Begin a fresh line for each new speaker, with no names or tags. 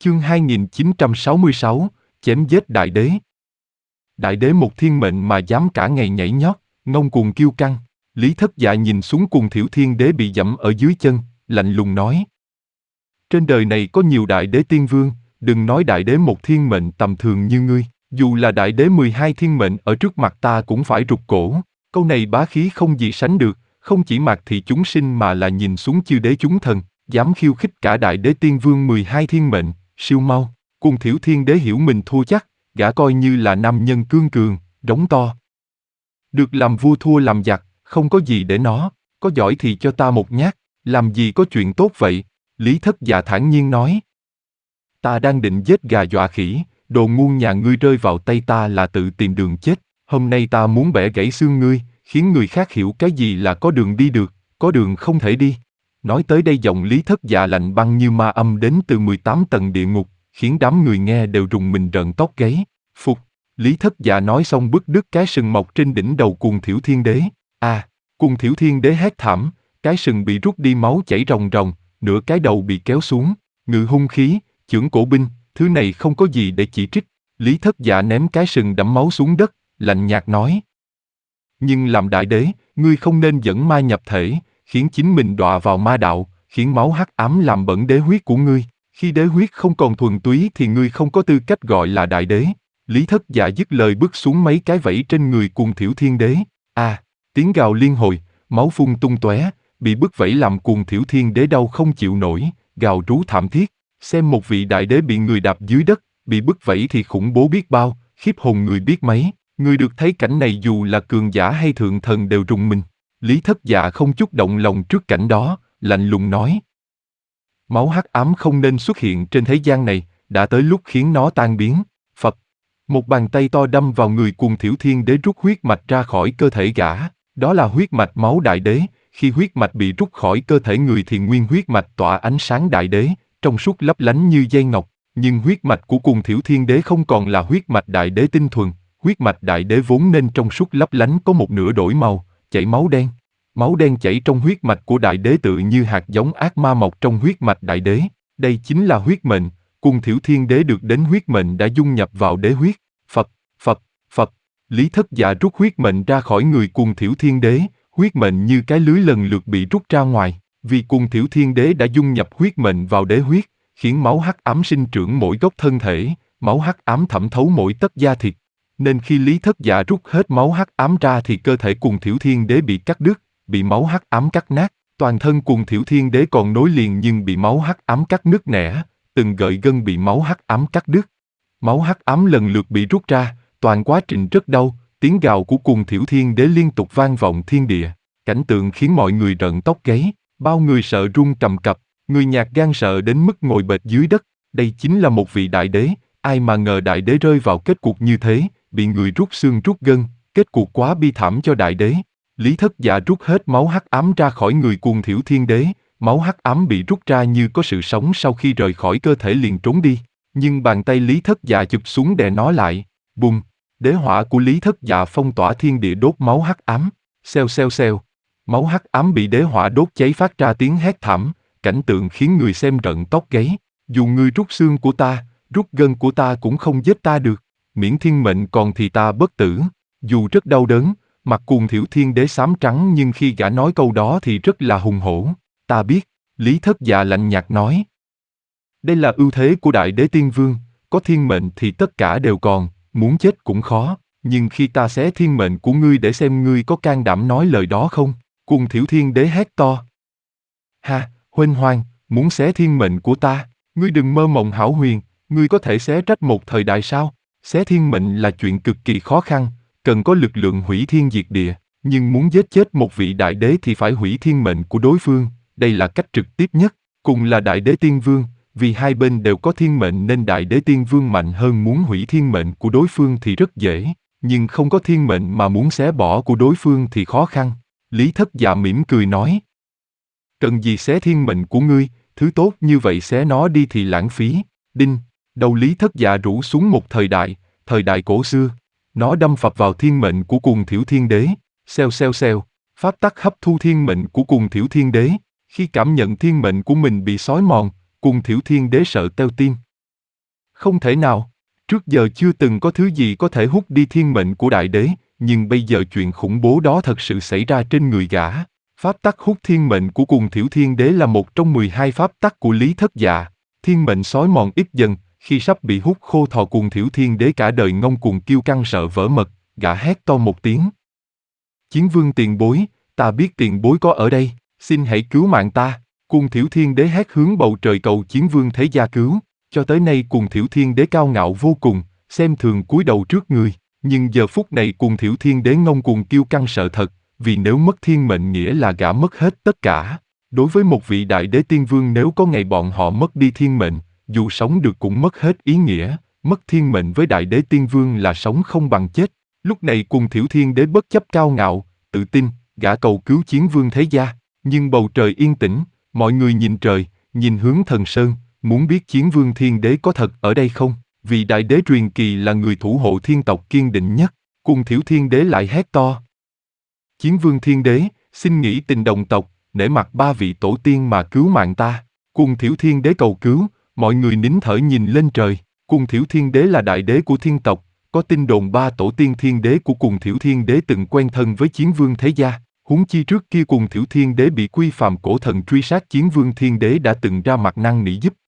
Chương 2966, chém giết đại đế. Đại đế một thiên mệnh mà dám cả ngày nhảy nhót, ngông cuồng kiêu căng. Lý Thất Dạ nhìn xuống Cùng Thiểu Thiên Đế bị dẫm ở dưới chân, lạnh lùng nói. Trên đời này có nhiều đại đế tiên vương, đừng nói đại đế một thiên mệnh tầm thường như ngươi, dù là đại đế 12 thiên mệnh ở trước mặt ta cũng phải rụt cổ. Câu này bá khí không gì sánh được, không chỉ Mạc Thị chúng sinh mà là nhìn xuống chư đế chúng thần, dám khiêu khích cả đại đế tiên vương 12 thiên mệnh, siêu mau. Cùng Thiểu Thiên Đế hiểu mình thua chắc, gã coi như là nam nhân cương cường, rống to. Được làm vua thua làm giặc, không có gì để nó, có giỏi thì cho ta một nhát, làm gì có chuyện tốt vậy? Lý Thất Dạ thản nhiên nói. Ta đang định giết gà dọa khỉ, đồ ngu nhà ngươi rơi vào tay ta là tự tìm đường chết, hôm nay ta muốn bẻ gãy xương ngươi, khiến người khác hiểu cái gì là có đường đi được, có đường không thể đi. Nói tới đây giọng Lý Thất Dạ lạnh băng như ma âm đến từ 18 tầng địa ngục, khiến đám người nghe đều rùng mình rợn tóc gáy. Phục, Lý Thất Dạ nói xong bứt đứt cái sừng mọc trên đỉnh đầu Cùng Thiểu Thiên Đế. Cùng Thiểu Thiên Đế hét thảm, cái sừng bị rút đi máu chảy ròng ròng, nửa cái đầu bị kéo xuống, ngự hung khí, chưởng cổ binh, thứ này không có gì để chỉ trích. Lý Thất Dạ ném cái sừng đẫm máu xuống đất, lạnh nhạt nói. Nhưng làm đại đế, ngươi không nên dẫn ma nhập thể, khiến chính mình đọa vào ma đạo, khiến máu hắc ám làm bẩn đế huyết của ngươi. Khi đế huyết không còn thuần túy thì ngươi không có tư cách gọi là đại đế. Lý Thất Dạ dứt lời bước xuống mấy cái vẫy trên người Cùng Thiểu Thiên Đế. Tiếng gào liên hồi, máu phun tung tóe, bị bứt vẫy làm Cùng Thiểu Thiên Đế đau không chịu nổi, gào rú thảm thiết. Xem một vị đại đế bị người đạp dưới đất, bị bứt vẫy thì khủng bố biết bao, khiếp hồn người biết mấy. Người được thấy cảnh này dù là cường giả hay thượng thần đều rùng mình. Lý Thất Dạ không chút động lòng trước cảnh đó, lạnh lùng nói. Máu hắc ám không nên xuất hiện trên thế gian này, đã tới lúc khiến nó tan biến. Phật, một bàn tay to đâm vào người Cùng Thiểu Thiên Đế rút huyết mạch ra khỏi cơ thể gã. Đó là huyết mạch máu đại đế, khi huyết mạch bị rút khỏi cơ thể người thì nguyên huyết mạch tỏa ánh sáng đại đế, trong suốt lấp lánh như dây ngọc. Nhưng huyết mạch của Cùng Thiểu Thiên Đế không còn là huyết mạch đại đế tinh thuần, huyết mạch đại đế vốn nên trong suốt lấp lánh có một nửa đổi màu, chảy máu đen. Máu đen chảy trong huyết mạch của đại đế tự như hạt giống ác ma mọc trong huyết mạch đại đế. Đây chính là huyết mệnh, Cùng Thiểu Thiên Đế được đến huyết mệnh đã dung nhập vào đế huyết. Phật, Phật, Phật, Lý Thất Dạ rút huyết mệnh ra khỏi người Cùng Thiểu Thiên Đế, huyết mệnh như cái lưới lần lượt bị rút ra ngoài. Vì Cùng Thiểu Thiên Đế đã dung nhập huyết mệnh vào đế huyết, khiến máu hắc ám sinh trưởng mỗi góc thân thể, máu hắc ám thẩm thấu mỗi tấc da thịt. Nên khi Lý Thất Dạ rút hết máu hắc ám ra thì cơ thể Cùng Thiểu Thiên Đế bị cắt đứt, bị máu hắc ám cắt nát, toàn thân Cùng Thiểu Thiên Đế còn nối liền nhưng bị máu hắc ám cắt nứt nẻ, từng gợi gân bị máu hắc ám cắt đứt. Máu hắc ám lần lượt bị rút ra, toàn quá trình rất đau, tiếng gào của Cùng Thiểu Thiên Đế liên tục vang vọng thiên địa, cảnh tượng khiến mọi người rợn tóc gáy, bao người sợ run cầm cập, người nhát gan sợ đến mức ngồi bệt dưới đất. Đây chính là một vị đại đế, ai mà ngờ đại đế rơi vào kết cục như thế, bị người rút xương rút gân, kết cục quá bi thảm cho đại đế. Lý Thất Dạ rút hết máu hắc ám ra khỏi người Cùng Thiểu Thiên Đế, máu hắc ám bị rút ra như có sự sống sau khi rời khỏi cơ thể liền trốn đi. Nhưng bàn tay Lý Thất Dạ chụp xuống đè nó lại, bùng, đế hỏa của Lý Thất Dạ phong tỏa thiên địa đốt máu hắc ám, xèo xèo xèo. Máu hắc ám bị đế hỏa đốt cháy phát ra tiếng hét thảm, cảnh tượng khiến người xem rợn tóc gáy. Dù ngươi rút xương của ta, rút gân của ta cũng không giết ta được, miễn thiên mệnh còn thì ta bất tử. Dù rất đau đớn, mặt Cùng Thiểu Thiên Đế xám trắng nhưng khi gã nói câu đó thì rất là hùng hổ. Ta biết, Lý Thất Dạ lạnh nhạt nói. Đây là ưu thế của đại đế tiên vương, có thiên mệnh thì tất cả đều còn, muốn chết cũng khó, nhưng khi ta xé thiên mệnh của ngươi để xem ngươi có can đảm nói lời đó không? Cùng Thiểu Thiên Đế hét to. Ha, huênh hoang, muốn xé thiên mệnh của ta, ngươi đừng mơ mộng hão huyền, ngươi có thể xé rách một thời đại sao? Xé thiên mệnh là chuyện cực kỳ khó khăn, cần có lực lượng hủy thiên diệt địa, nhưng muốn giết chết một vị đại đế thì phải hủy thiên mệnh của đối phương, đây là cách trực tiếp nhất. Cùng là đại đế tiên vương, vì hai bên đều có thiên mệnh nên đại đế tiên vương mạnh hơn muốn hủy thiên mệnh của đối phương thì rất dễ, nhưng không có thiên mệnh mà muốn xé bỏ của đối phương thì khó khăn. Lý Thất Dạ mỉm cười nói. Cần gì xé thiên mệnh của ngươi, thứ tốt như vậy xé nó đi thì lãng phí. Đinh, đầu Lý Thất Dạ rủ xuống một thời đại cổ xưa. Nó đâm phập vào thiên mệnh của Cùng Thiểu Thiên Đế, xèo xèo xèo, pháp tắc hấp thu thiên mệnh của Cùng Thiểu Thiên Đế. Khi cảm nhận thiên mệnh của mình bị xói mòn, Cùng Thiểu Thiên Đế sợ teo tim. Không thể nào. Trước giờ chưa từng có thứ gì có thể hút đi thiên mệnh của đại đế, nhưng bây giờ chuyện khủng bố đó thật sự xảy ra trên người gã. Pháp tắc hút thiên mệnh của Cuồng Thiểu Thiên Đế là một trong 12 pháp tắc của Lý Thất Dạ. Thiên mệnh sói mòn ít dần, khi sắp bị hút khô thò Cuồng Thiểu Thiên Đế cả đời ngông cuồng kiêu căng sợ vỡ mật, gã hét to một tiếng. Chiến vương tiền bối, ta biết tiền bối có ở đây, xin hãy cứu mạng ta. Cuồng Thiểu Thiên Đế hét hướng bầu trời cầu Chiến vương thế gia cứu. Cho tới nay Cuồng Thiểu Thiên Đế cao ngạo vô cùng, xem thường cúi đầu trước người. Nhưng giờ phút này Cuồng Thiểu Thiên Đế ngông cuồng kiêu căng sợ thật, vì nếu mất thiên mệnh nghĩa là gã mất hết tất cả. Đối với một vị đại đế tiên vương, nếu có ngày bọn họ mất đi thiên mệnh, dù sống được cũng mất hết ý nghĩa, mất thiên mệnh với đại đế tiên vương là sống không bằng chết. Lúc này Cuồng Thiểu Thiên Đế bất chấp cao ngạo, tự tin, gã cầu cứu Chiến vương thế gia. Nhưng bầu trời yên tĩnh, mọi người nhìn trời, nhìn hướng Thần Sơn, muốn biết Chiến vương Thiên Đế có thật ở đây không, vì đại đế truyền kỳ là người thủ hộ thiên tộc kiên định nhất. Cuồng Thiểu Thiên Đế lại hét to. Chiến vương Thiên Đế, xin nghĩ tình đồng tộc, nể mặt ba vị tổ tiên mà cứu mạng ta. Cuồng Thiểu Thiên Đế cầu cứu, mọi người nín thở nhìn lên trời. Cuồng Thiểu Thiên Đế là đại đế của thiên tộc, có tin đồn ba tổ tiên thiên đế của Cuồng Thiểu Thiên Đế từng quen thân với Chiến vương thế gia. Huống chi trước kia Cuồng Thiểu Thiên Đế bị Quy Phàm cổ thần truy sát, Chiến vương Thiên Đế đã từng ra mặt năn nỉ giúp.